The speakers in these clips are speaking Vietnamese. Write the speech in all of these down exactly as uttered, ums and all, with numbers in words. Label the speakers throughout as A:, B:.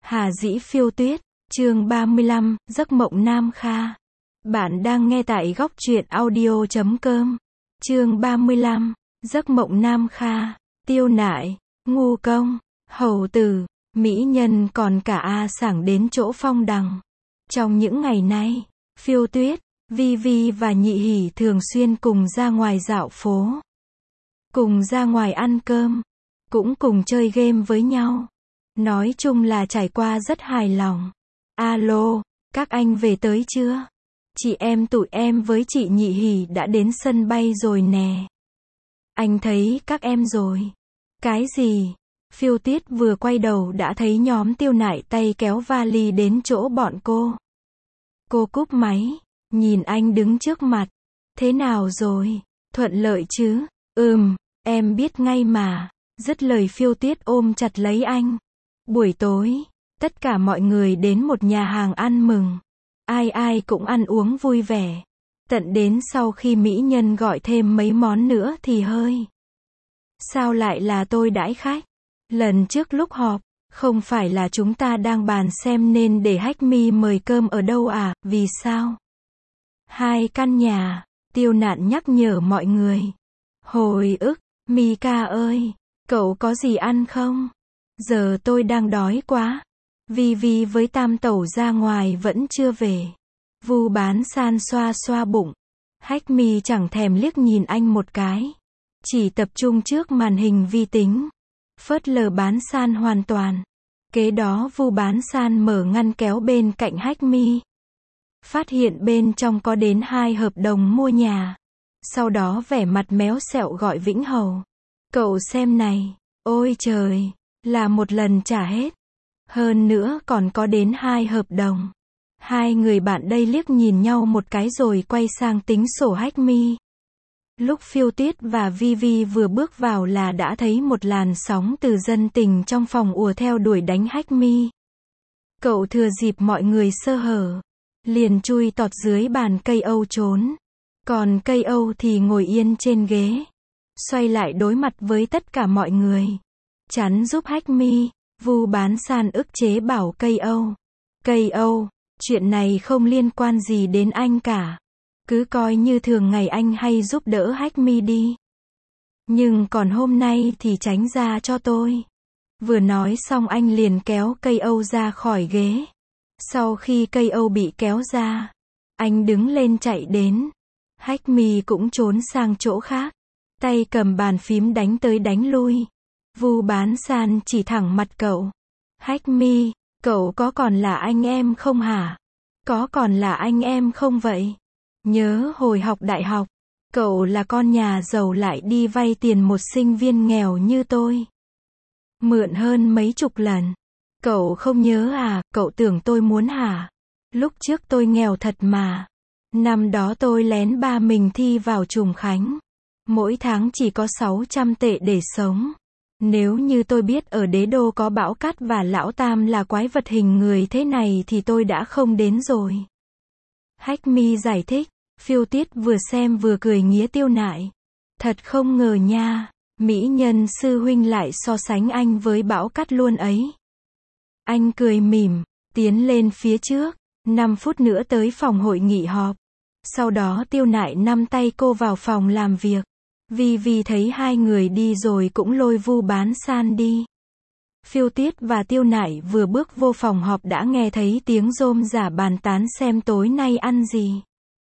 A: Hà Dĩ Phiêu Tuyết, chương ba mươi lăm, Giấc mộng Nam Kha. Bạn đang nghe tại góc truyện audio chấm com. Chương ba mươi lăm, Giấc mộng Nam Kha. Tiêu Nại, Ngu Công, Hầu Tử, Mỹ Nhân còn cả A Sảng đến chỗ Phong Đằng. Trong những ngày nay, Phiêu Tuyết, Vi Vi và Nhị Hỉ thường xuyên cùng ra ngoài dạo phố, cùng ra ngoài ăn cơm, cũng cùng chơi game với nhau. Nói chung là trải qua rất hài lòng. Alo, các anh về tới chưa? Chị em tụi em với chị Nhị Hỉ đã đến sân bay rồi nè. Anh thấy các em rồi. Cái gì? Phiêu Tuyết vừa quay đầu đã thấy nhóm Tiêu Nại tay kéo vali đến chỗ bọn cô. Cô cúp máy, nhìn anh đứng trước mặt. Thế nào rồi? Thuận lợi chứ? Ừm, em biết ngay mà. Dứt lời Phiêu Tuyết ôm chặt lấy anh. Buổi tối, tất cả mọi người đến một nhà hàng ăn mừng. Ai ai cũng ăn uống vui vẻ. Tận đến sau khi mỹ nhân gọi thêm mấy món nữa thì hơi. Sao lại là tôi đãi khách? Lần trước lúc họp, không phải là chúng ta đang bàn xem nên để Hách Mi mời cơm ở đâu à, vì sao? Hai căn nhà, Tiêu Nạn nhắc nhở mọi người. Hồi ức, Mika ơi, cậu có gì ăn không? Giờ tôi đang đói quá. Vi Vi với Tam Tẩu ra ngoài vẫn chưa về. Vu Bán San xoa xoa bụng. Hách Mi chẳng thèm liếc nhìn anh một cái. Chỉ tập trung trước màn hình vi tính. Phớt lờ Bán San hoàn toàn. Kế đó Vu Bán San mở ngăn kéo bên cạnh Hách Mi. Phát hiện bên trong có đến hai hợp đồng mua nhà. Sau đó vẻ mặt méo xẹo gọi Vĩnh Hầu. Cậu xem này. Ôi trời, là một lần trả hết. Hơn nữa còn có đến hai hợp đồng. Hai người bạn đây liếc nhìn nhau một cái rồi quay sang tính sổ Hách Mi. Lúc Phiêu Tuyết và Vi Vi vừa bước vào là đã thấy một làn sóng từ dân tình trong phòng ùa theo đuổi đánh Hách Mi. Cậu thừa dịp mọi người sơ hở, liền chui tọt dưới bàn cây Âu trốn. Còn cây Âu thì ngồi yên trên ghế, xoay lại đối mặt với tất cả mọi người. Chắn giúp Hách Mi. Vu Bán San ức chế bảo cây Âu. Cây Âu, chuyện này không liên quan gì đến anh cả. Cứ coi như thường ngày anh hay giúp đỡ Hách Mi đi. Nhưng còn hôm nay thì tránh ra cho tôi. Vừa nói xong anh liền kéo cây Âu ra khỏi ghế. Sau khi cây Âu bị kéo ra, anh đứng lên chạy đến. Hách Mi cũng trốn sang chỗ khác. Tay cầm bàn phím đánh tới đánh lui. Vu Bán San chỉ thẳng mặt cậu. Hách Mi, cậu có còn là anh em không hả? Có còn là anh em không vậy? Nhớ hồi học đại học, cậu là con nhà giàu lại đi vay tiền một sinh viên nghèo như tôi. Mượn hơn mấy chục lần. Cậu không nhớ à, cậu tưởng tôi muốn hả? Lúc trước tôi nghèo thật mà. Năm đó tôi lén ba mình thi vào Trùng Khánh. Mỗi tháng chỉ có sáu trăm tệ để sống. Nếu như tôi biết ở Đế Đô có Bão Cát và Lão Tam là quái vật hình người thế này thì tôi đã không đến rồi. Hách Mi giải thích. Phiêu Tuyết vừa xem vừa cười nghía Tiêu Nại. Thật không ngờ nha, mỹ nhân sư huynh lại so sánh anh với Bão Cát luôn ấy. Anh cười mỉm, tiến lên phía trước. năm phút nữa tới phòng hội nghị họp. Sau đó Tiêu Nại nắm tay cô vào phòng làm việc. Vi Vi thấy hai người đi rồi cũng lôi Vu Bán San đi. Phiêu Tuyết và Tiêu Nại vừa bước vô phòng họp đã nghe thấy tiếng rôm rả bàn tán xem tối nay ăn gì.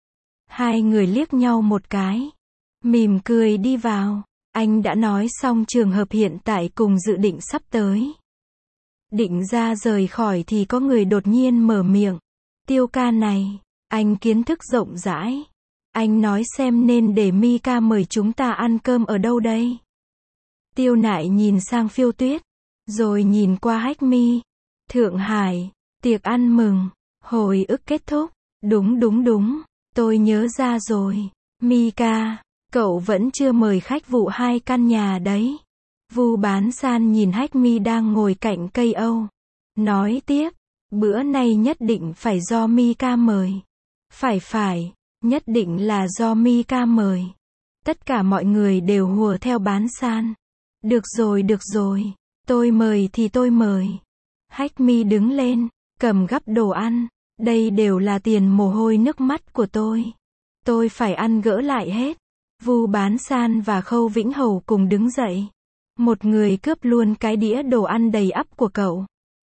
A: Hai người liếc nhau một cái, mỉm cười đi vào. Anh đã nói xong trường hợp hiện tại cùng dự định sắp tới. Định ra rời khỏi thì có người đột nhiên mở miệng. Tiêu ca này, anh kiến thức rộng rãi. Anh nói xem nên để Mika mời chúng ta ăn cơm ở đâu đây? Tiêu Nại nhìn sang Phiêu Tuyết, rồi nhìn qua Hách Mi. Thượng Hải, tiệc ăn mừng, hồi ức kết thúc. Đúng đúng đúng, tôi nhớ ra rồi. Mika, cậu vẫn chưa mời khách vụ hai căn nhà đấy. Vu Bán San nhìn Hách Mi đang ngồi cạnh cây Âu. Nói tiếp, bữa nay nhất định phải do Mika mời. Phải phải. Nhất định là do Mika mời. Tất cả mọi người đều hùa theo Bán San. Được rồi được rồi, tôi mời thì tôi mời. Hách Mi đứng lên, cầm gắp đồ ăn. Đây đều là tiền mồ hôi nước mắt của tôi. Tôi phải ăn gỡ lại hết. Vu Bán San và Khâu Vĩnh Hầu cùng đứng dậy. Một người cướp luôn cái đĩa đồ ăn đầy ắp của cậu.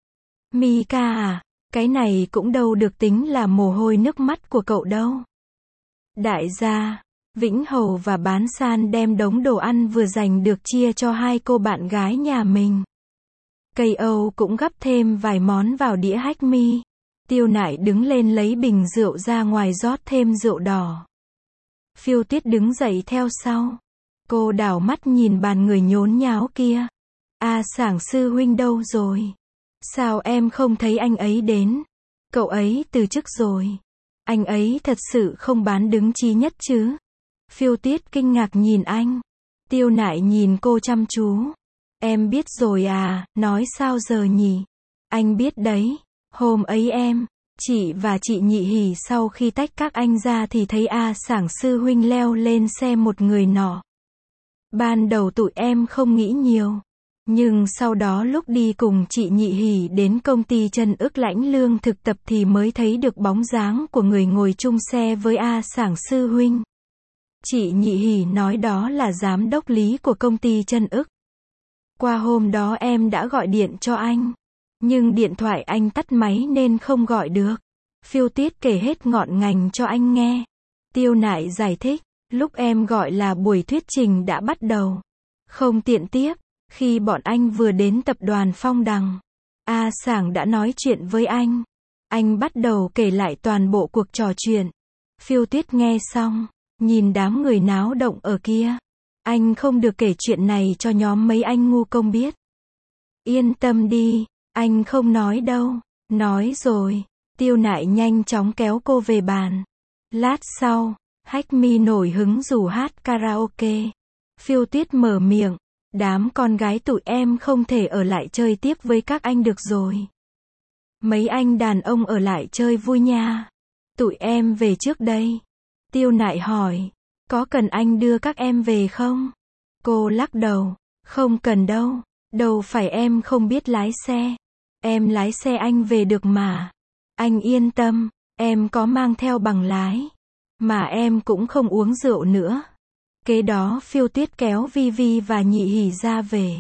A: Mi ca à, cái này cũng đâu được tính là mồ hôi nước mắt của cậu đâu. Đại gia, Vĩnh Hầu và Bán San đem đống đồ ăn vừa dành được chia cho hai cô bạn gái nhà mình. Cây Âu cũng gắp thêm vài món vào đĩa Hách Mi. Tiêu Nại đứng lên lấy bình rượu ra ngoài rót thêm rượu đỏ. Phiêu Tuyết đứng dậy theo sau. Cô đảo mắt nhìn bàn người nhốn nháo kia. A Sảng sư huynh đâu rồi? Sao em không thấy anh ấy đến? Cậu ấy từ chức rồi. Anh ấy thật sự không bán đứng chí nhất chứ? Phiêu Tuyết kinh ngạc nhìn anh. Tiêu Nại nhìn cô chăm chú. Em biết rồi à, nói sao giờ nhỉ? Anh biết đấy. Hôm ấy em, chị và chị Nhị Hỉ sau khi tách các anh ra thì thấy A Sảng sư huynh leo lên xe một người nọ. Ban đầu tụi em không nghĩ nhiều. Nhưng sau đó lúc đi cùng chị Nhị Hỉ đến công ty Trần Ức lãnh lương thực tập thì mới thấy được bóng dáng của người ngồi chung xe với A Sảng sư huynh. Chị Nhị Hỉ nói đó là giám đốc lý của công ty Trần Ức. Qua hôm đó em đã gọi điện cho anh. Nhưng điện thoại anh tắt máy nên không gọi được. Phiêu Tuyết kể hết ngọn ngành cho anh nghe. Tiêu Nại giải thích, lúc em gọi là buổi thuyết trình đã bắt đầu. Không tiện tiếp, khi bọn anh vừa đến tập đoàn Phong Đằng. A Sảng đã nói chuyện với anh. Anh bắt đầu kể lại toàn bộ cuộc trò chuyện. Phiêu Tuyết nghe xong, nhìn đám người náo động ở kia. Anh không được kể chuyện này cho nhóm mấy anh ngu công biết. Yên tâm đi. Anh không nói đâu. Nói rồi. Tiêu Nại nhanh chóng kéo cô về bàn. Lát sau, Hách Mi nổi hứng rủ hát karaoke. Phiêu Tuyết mở miệng. Đám con gái tụi em không thể ở lại chơi tiếp với các anh được rồi. Mấy anh đàn ông ở lại chơi vui nha. Tụi em về trước đây. Tiêu Nại hỏi. Có cần anh đưa các em về không? Cô lắc đầu. Không cần đâu. Đâu phải em không biết lái xe. Em lái xe anh về được mà. Anh yên tâm, em có mang theo bằng lái. Mà em cũng không uống rượu nữa. Kế đó Phiêu Tuyết kéo Vi Vi và Nhị Hỉ ra về.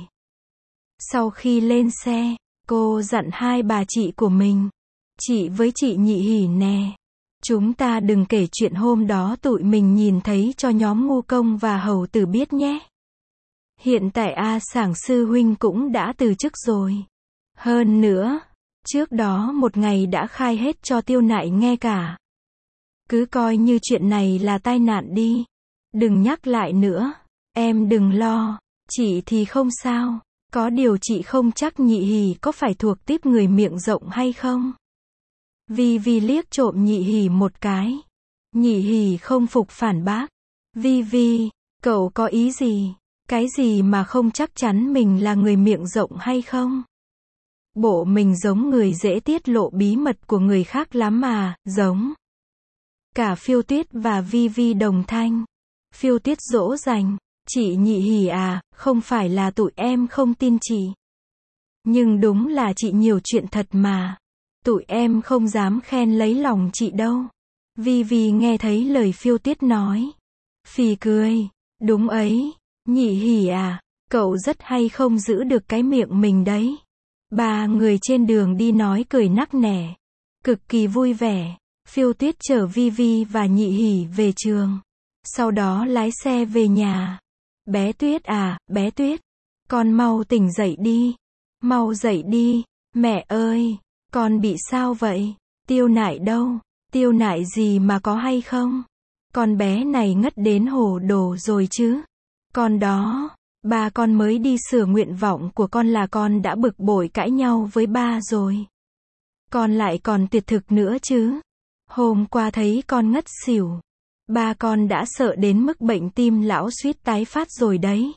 A: Sau khi lên xe, cô dặn hai bà chị của mình. Chị với chị Nhị Hỉ nè. Chúng ta đừng kể chuyện hôm đó tụi mình nhìn thấy cho nhóm ngu công và hầu tử biết nhé. Hiện tại A Sảng sư huynh cũng đã từ chức rồi. Hơn nữa, trước đó một ngày đã khai hết cho Tiêu Nại nghe cả. Cứ coi như chuyện này là tai nạn đi. Đừng nhắc lại nữa. Em đừng lo. Chị thì không sao. Có điều chị không chắc Nhị Hỉ có phải thuộc tiếp người miệng rộng hay không. Vi Vi liếc trộm Nhị Hỉ một cái. Nhị Hỉ không phục phản bác. Vi Vi, cậu có ý gì? Cái gì mà không chắc chắn mình là người miệng rộng hay không? Bộ mình giống người dễ tiết lộ bí mật của người khác lắm mà, giống. Cả Phiêu Tuyết và Vi Vi đồng thanh. Phiêu Tuyết dỗ dành. Chị Nhị Hỉ à, không phải là tụi em không tin chị. Nhưng đúng là chị nhiều chuyện thật mà. Tụi em không dám khen lấy lòng chị đâu. Vi Vi nghe thấy lời Phiêu Tuyết nói. Phì cười. Đúng ấy. Nhị Hỉ à, cậu rất hay không giữ được cái miệng mình đấy. Ba người trên đường đi nói cười nắc nẻ. Cực kỳ vui vẻ. Phiêu Tuyết chở Vi Vi và Nhị Hỉ về trường. Sau đó lái xe về nhà. Bé Tuyết à, bé Tuyết. Con mau tỉnh dậy đi. Mau dậy đi. Mẹ ơi, con bị sao vậy? Tiêu Nại đâu? Tiêu Nại gì mà có hay không? Con bé này ngất đến hồ đồ rồi chứ. Con đó, ba con mới đi sửa nguyện vọng của con là con đã bực bội cãi nhau với ba rồi. Con lại còn tuyệt thực nữa chứ. Hôm qua thấy con ngất xỉu. Ba con đã sợ đến mức bệnh tim lão suýt tái phát rồi đấy.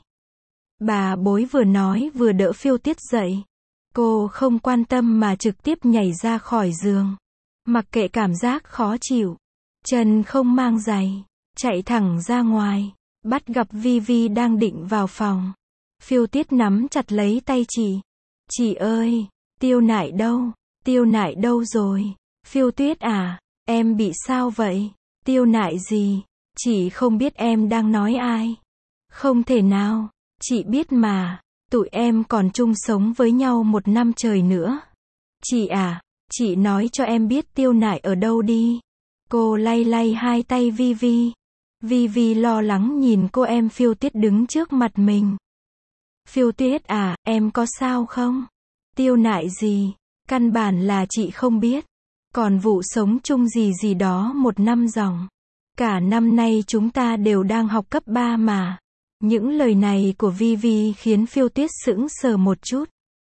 A: Bà bối vừa nói vừa đỡ Phiêu Tuyết dậy. Cô không quan tâm mà trực tiếp nhảy ra khỏi giường. Mặc kệ cảm giác khó chịu. Chân không mang giày. Chạy thẳng ra ngoài. Bắt gặp Vi Vi đang định vào phòng. Phiêu Tuyết nắm chặt lấy tay chị. Chị ơi, Tiêu Nại đâu? Tiêu Nại đâu rồi? Phiêu Tuyết à, em bị sao vậy? Tiêu Nại gì? Chị không biết em đang nói ai. Không thể nào, chị biết mà, tụi em còn chung sống với nhau một năm trời nữa. Chị à, chị nói cho em biết Tiêu Nại ở đâu đi. Cô lay lay hai tay Vi Vi. Vi Vi lo lắng nhìn cô em Phiêu Tuyết đứng trước mặt mình. Phiêu Tuyết à, em có sao không? Tiêu Nại gì? Căn bản là chị không biết. Còn vụ sống chung gì gì đó một năm ròng. Cả năm nay chúng ta đều đang học cấp ba mà. Những lời này của Vi Vi khiến Phiêu Tuyết sững sờ một chút.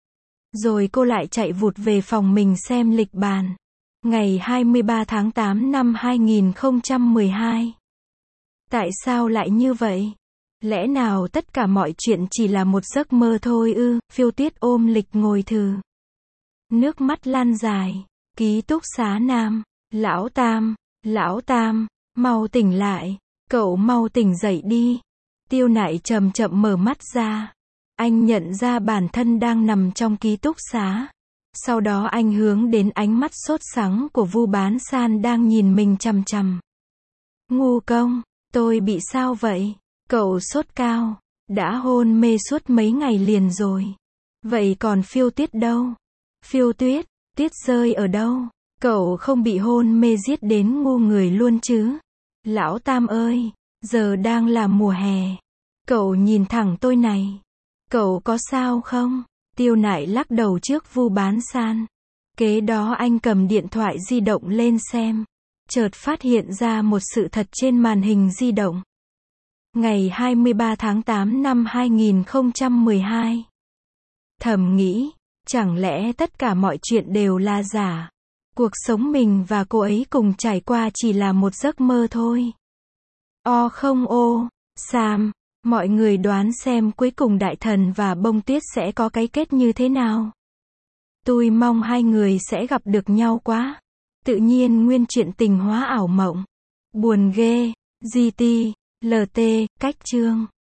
A: Rồi cô lại chạy vụt về phòng mình xem lịch bàn. Ngày hai mươi ba tháng tám năm hai nghìn không trăm mười hai. Tại sao lại như vậy? Lẽ nào tất cả mọi chuyện chỉ là một giấc mơ thôi ư? Phiêu Tuyết ôm lịch ngồi thừ. Nước mắt lan dài. Ký túc xá nam. Lão Tam, Lão Tam, mau tỉnh lại. Cậu mau tỉnh dậy đi. Tiêu Nại chậm chậm mở mắt ra. Anh nhận ra bản thân đang nằm trong ký túc xá. Sau đó anh hướng đến ánh mắt sốt sắng của Vu Bán San đang nhìn mình chằm chằm. Ngu Công, tôi bị sao vậy? Cậu sốt cao, đã hôn mê suốt mấy ngày liền rồi. Vậy còn Phiêu Tuyết đâu? Phiêu Tuyết, Tuyết rơi ở đâu? Cậu không bị hôn mê giết đến ngu người luôn chứ? Lão Tam ơi, giờ đang là mùa hè. Cậu nhìn thẳng tôi này. Cậu có sao không? Tiêu Nại lắc đầu trước Vu Bán San. Kế đó anh cầm điện thoại di động lên xem. Chợt phát hiện ra một sự thật trên màn hình di động. Ngày hai mươi ba tháng tám năm hai nghìn không trăm mười hai. Thầm nghĩ, chẳng lẽ tất cả mọi chuyện đều là giả? Cuộc sống mình và cô ấy cùng trải qua chỉ là một giấc mơ thôi. O không ô, Sam, mọi người đoán xem cuối cùng Đại Thần và Bông Tuyết sẽ có cái kết như thế nào? Tôi mong hai người sẽ gặp được nhau quá. Tự nhiên nguyên chuyện tình hóa ảo mộng. Buồn ghê. giê tê, lờ tê, cách chương.